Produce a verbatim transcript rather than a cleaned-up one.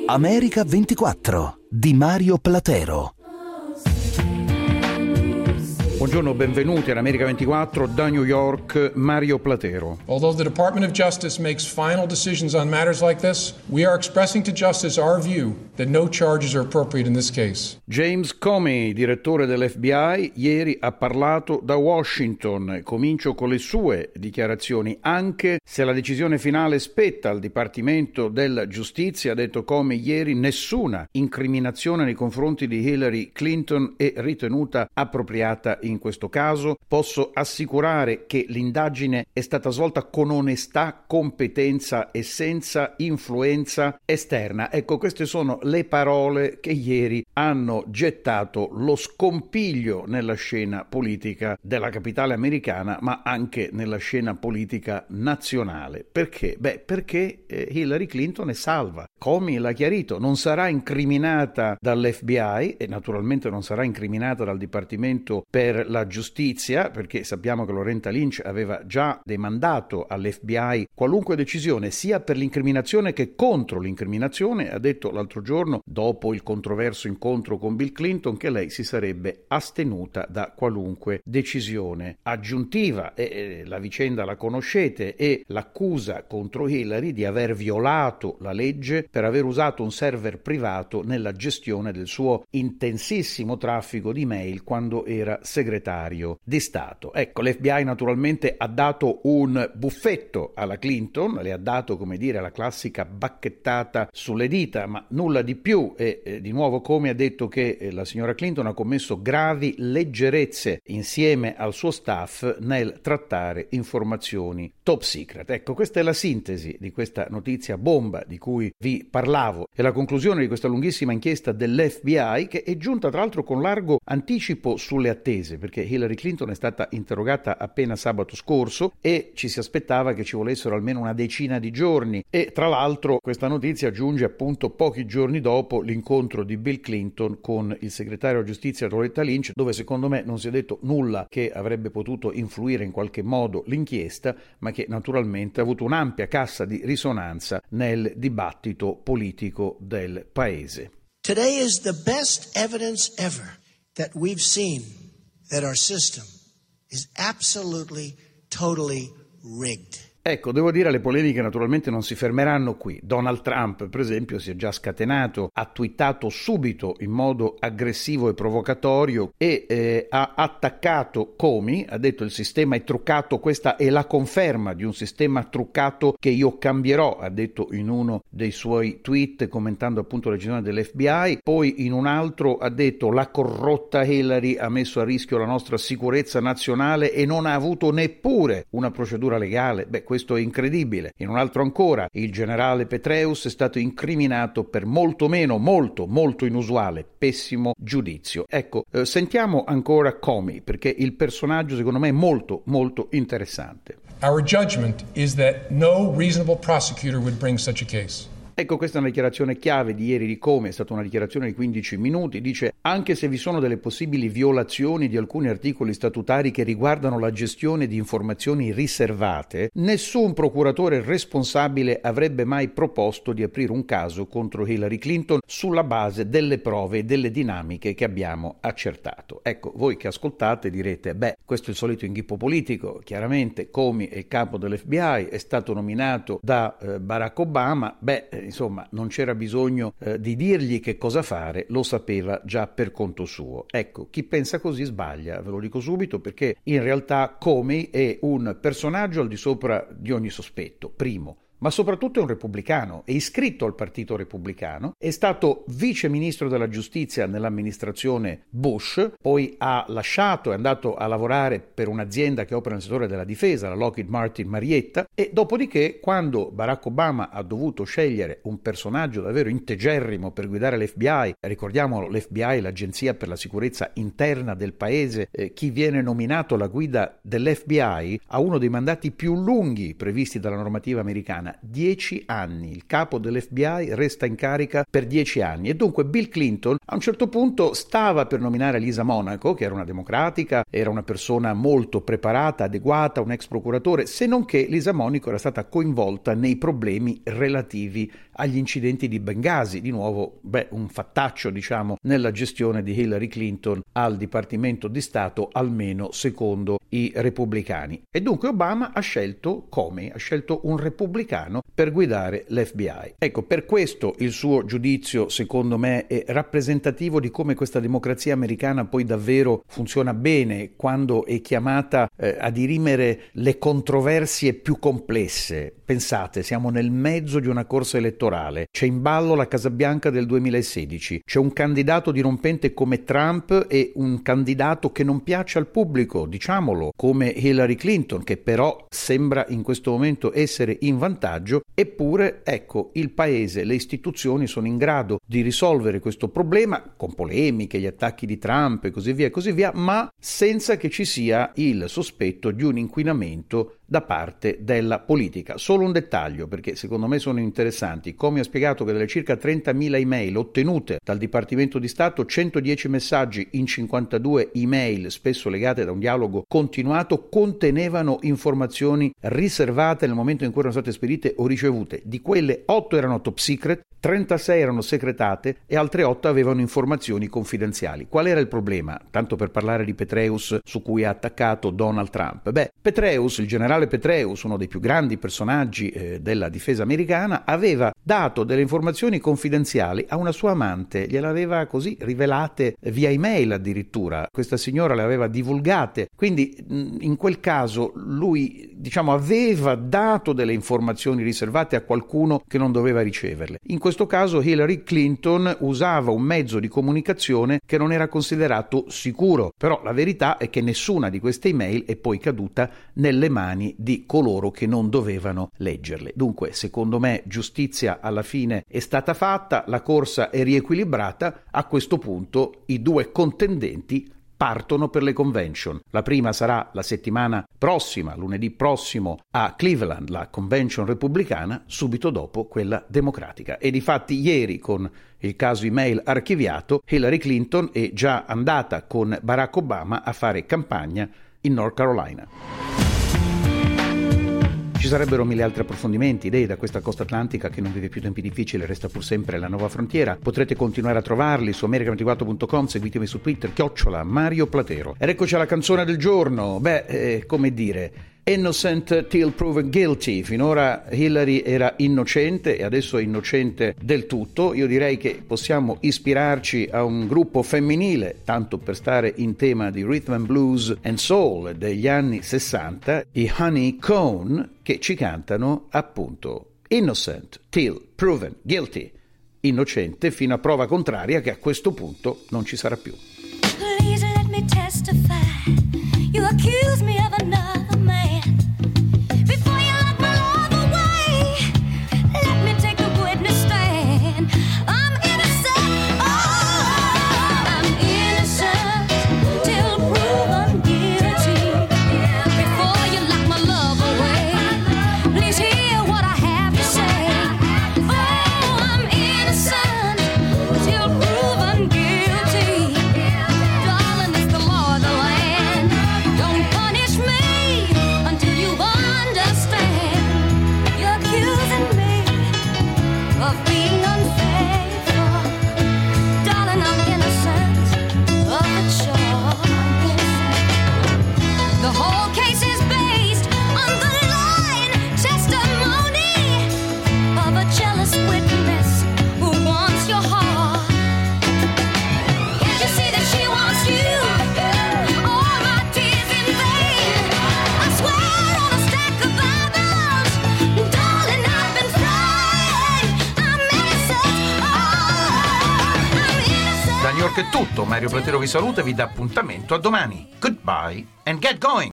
America ventiquattro di Mario Platero. Buongiorno, benvenuti all'America ventiquattro da New York, Mario Platero. Although the Department of Justice makes final decisions on matters like this, we are expressing to Justice our view that no charges are appropriate in this case. James Comey, direttore dell'F B I, ieri ha parlato da Washington. Comincio con le sue dichiarazioni. Anche se la decisione finale spetta al Dipartimento della Giustizia, ha detto Comey ieri, nessuna incriminazione nei confronti di Hillary Clinton è ritenuta appropriata in questo caso. Posso assicurare che l'indagine è stata svolta con onestà, competenza e senza influenza esterna. Ecco, queste sono le parole che ieri hanno gettato lo scompiglio nella scena politica della capitale americana, ma anche nella scena politica nazionale. Perché? Beh, perché eh, Hillary Clinton è salva. Comey l'ha chiarito, non sarà incriminata dall'F B I e naturalmente non sarà incriminata dal Dipartimento per la Giustizia, perché sappiamo che Loretta Lynch aveva già demandato all'F B I qualunque decisione, sia per l'incriminazione che contro l'incriminazione. Ha detto l'altro giorno, dopo il controverso incontro con Bill Clinton, che lei si sarebbe astenuta da qualunque decisione aggiuntiva. E, e, la vicenda la conoscete, e l'accusa contro Hillary di aver violato la legge per aver usato un server privato nella gestione del suo intensissimo traffico di mail quando era segretario di Stato. Ecco, l'F B I naturalmente ha dato un buffetto alla Clinton, le ha dato, come dire, la classica bacchettata sulle dita, ma nulla di più. E eh, di nuovo Comey ha detto che eh, la signora Clinton ha commesso gravi leggerezze insieme al suo staff nel trattare informazioni top secret. Ecco, questa è la sintesi di questa notizia bomba di cui vi parlavo e la conclusione di questa lunghissima inchiesta dell'F B I, che è giunta tra l'altro con largo anticipo sulle attese, perché Hillary Clinton è stata interrogata appena sabato scorso e ci si aspettava che ci volessero almeno una decina di giorni. E tra l'altro questa notizia giunge appunto pochi giorni dopo l'incontro di Bill Clinton con il segretario di giustizia Loretta Lynch, dove secondo me non si è detto nulla che avrebbe potuto influire in qualche modo l'inchiesta, ma che naturalmente ha avuto un'ampia cassa di risonanza nel dibattito politico del paese. Today is the best evidence ever that we've seen that our system is absolutely, totally rigged. Ecco, devo dire, le polemiche naturalmente non si fermeranno qui. Donald Trump, per esempio, si è già scatenato, ha twittato subito in modo aggressivo e provocatorio e eh, ha attaccato Comey, ha detto il sistema è truccato, questa è la conferma di un sistema truccato che io cambierò, ha detto in uno dei suoi tweet commentando appunto la decisione dell'F B I. Poi in un altro ha detto la corrotta Hillary ha messo a rischio la nostra sicurezza nazionale e non ha avuto neppure una procedura legale. Beh, questo è incredibile. In un altro ancora, il generale Petraeus è stato incriminato per molto meno, molto, molto inusuale, pessimo giudizio. Ecco, eh, sentiamo ancora Comey, perché il personaggio secondo me è molto, molto interessante. Our judgment is that no reasonable prosecutor would bring such a case. Ecco, questa è una dichiarazione chiave di ieri di Comey, è stata una dichiarazione di quindici minuti, dice anche se vi sono delle possibili violazioni di alcuni articoli statutari che riguardano la gestione di informazioni riservate, nessun procuratore responsabile avrebbe mai proposto di aprire un caso contro Hillary Clinton sulla base delle prove e delle dinamiche che abbiamo accertato. Ecco, voi che ascoltate direte, beh, questo è il solito inghippo politico, chiaramente Comey è il capo dell'F B I, è stato nominato da eh, Barack Obama, beh, eh, insomma, non c'era bisogno eh, di dirgli che cosa fare, lo sapeva già per conto suo. Ecco, chi pensa così sbaglia, ve lo dico subito, perché in realtà Comey è un personaggio al di sopra di ogni sospetto. Primo, ma soprattutto è un repubblicano, è iscritto al Partito Repubblicano, è stato vice ministro della giustizia nell'amministrazione Bush, poi ha lasciato, è andato a lavorare per un'azienda che opera nel settore della difesa, la Lockheed Martin Marietta, e dopodiché quando Barack Obama ha dovuto scegliere un personaggio davvero integerrimo per guidare l'F B I, ricordiamolo, l'F B I è l'agenzia per la sicurezza interna del paese, eh, chi viene nominato alla guida dell'F B I ha uno dei mandati più lunghi previsti dalla normativa americana, americana. Dieci anni. Il capo dell'F B I resta in carica per dieci anni e dunque Bill Clinton a un certo punto stava per nominare Lisa Monaco, che era una democratica, era una persona molto preparata, adeguata, un ex procuratore, se non che Lisa Monaco era stata coinvolta nei problemi relativi agli incidenti di Bengasi. Di nuovo, beh, un fattaccio, diciamo, nella gestione di Hillary Clinton al Dipartimento di Stato, almeno secondo i repubblicani. E dunque Obama ha scelto Comey, ha scelto un repubblicano per guidare l'F B I. Ecco, per questo il suo giudizio, secondo me, è rappresentativo di come questa democrazia americana poi davvero funziona bene quando è chiamata eh, a dirimere le controversie più complesse. Pensate, siamo nel mezzo di una corsa elettorale, c'è in ballo la Casa Bianca del duemilasedici, c'è un candidato dirompente come Trump e un candidato che non piace al pubblico, diciamolo, come Hillary Clinton, che però sembra in questo momento essere in vantaggio. Eppure, ecco, il paese, le istituzioni sono in grado di risolvere questo problema con polemiche, gli attacchi di Trump e così via e così via, ma senza che ci sia il sospetto di un inquinamento da parte della politica. Solo un dettaglio, perché secondo me sono interessanti. Come ho spiegato che delle circa trentamila email ottenute dal Dipartimento di Stato, centodieci messaggi in cinquantadue email, spesso legate da un dialogo continuato, contenevano informazioni riservate nel momento in cui erano state spedite o ricevute. Di quelle otto erano top secret, trentasei erano segretate e altre otto avevano informazioni confidenziali. Qual era il problema? Tanto per parlare di Petraeus, su cui ha attaccato Donald Trump. Beh, Petraeus, il generale Petraeus, uno dei più grandi personaggi eh, della difesa americana, aveva dato delle informazioni confidenziali a una sua amante, gliel'aveva così rivelate via email addirittura. Questa signora le aveva divulgate, quindi in quel caso lui, diciamo, aveva dato delle informazioni riservate a qualcuno che non doveva riceverle. In questo caso Hillary Clinton usava un mezzo di comunicazione che non era considerato sicuro, però la verità è che nessuna di queste email è poi caduta nelle mani di coloro che non dovevano leggerle. Dunque, secondo me, giustizia alla fine è stata fatta, la corsa è riequilibrata. A questo punto i due contendenti partono per le convention. La prima sarà la settimana prossima, lunedì prossimo, a Cleveland, la convention repubblicana, subito dopo quella democratica. E difatti ieri, con il caso email archiviato, Hillary Clinton è già andata con Barack Obama a fare campagna in North Carolina. Ci sarebbero mille altri approfondimenti, idee da questa costa atlantica che non vive più tempi difficili, resta pur sempre la nuova frontiera. Potrete continuare a trovarli su america ventiquattro punto com, seguitemi su Twitter, chiocciola Mario Platero. Ed eccoci alla canzone del giorno. Beh, eh, come dire, innocent till proven guilty. Finora Hillary era innocente e adesso è innocente del tutto. Io direi che possiamo ispirarci a un gruppo femminile, tanto per stare in tema di rhythm and blues and soul degli anni sessanta, i Honey Cone, che ci cantano appunto innocent till proven guilty, innocente fino a prova contraria, che a questo punto non ci sarà più. Please let me testify. You accuse me of another man. Before you lock my love away, let me take a witness stand. I'm innocent, oh, I'm innocent till proven guilty. Before you lock my love away, please hear what I have to say. Oh, I'm innocent till proven guilty. Darling, it's the law of the land. Don't punish me until you understand. You're accusing me of being unfaithful. Darling, I'm innocent of the charge. The whole case is based on the lying testimony of a jealous witness who wants your heart. Can't you see that she wants you? All my tears in vain. I swear on a stack of Bibles, darling, I've been crying. I'm innocent, oh, I'm innocent. Da New York è tutto, Mario Platero vi saluta e vi dà appuntamento a domani. Goodbye and get going!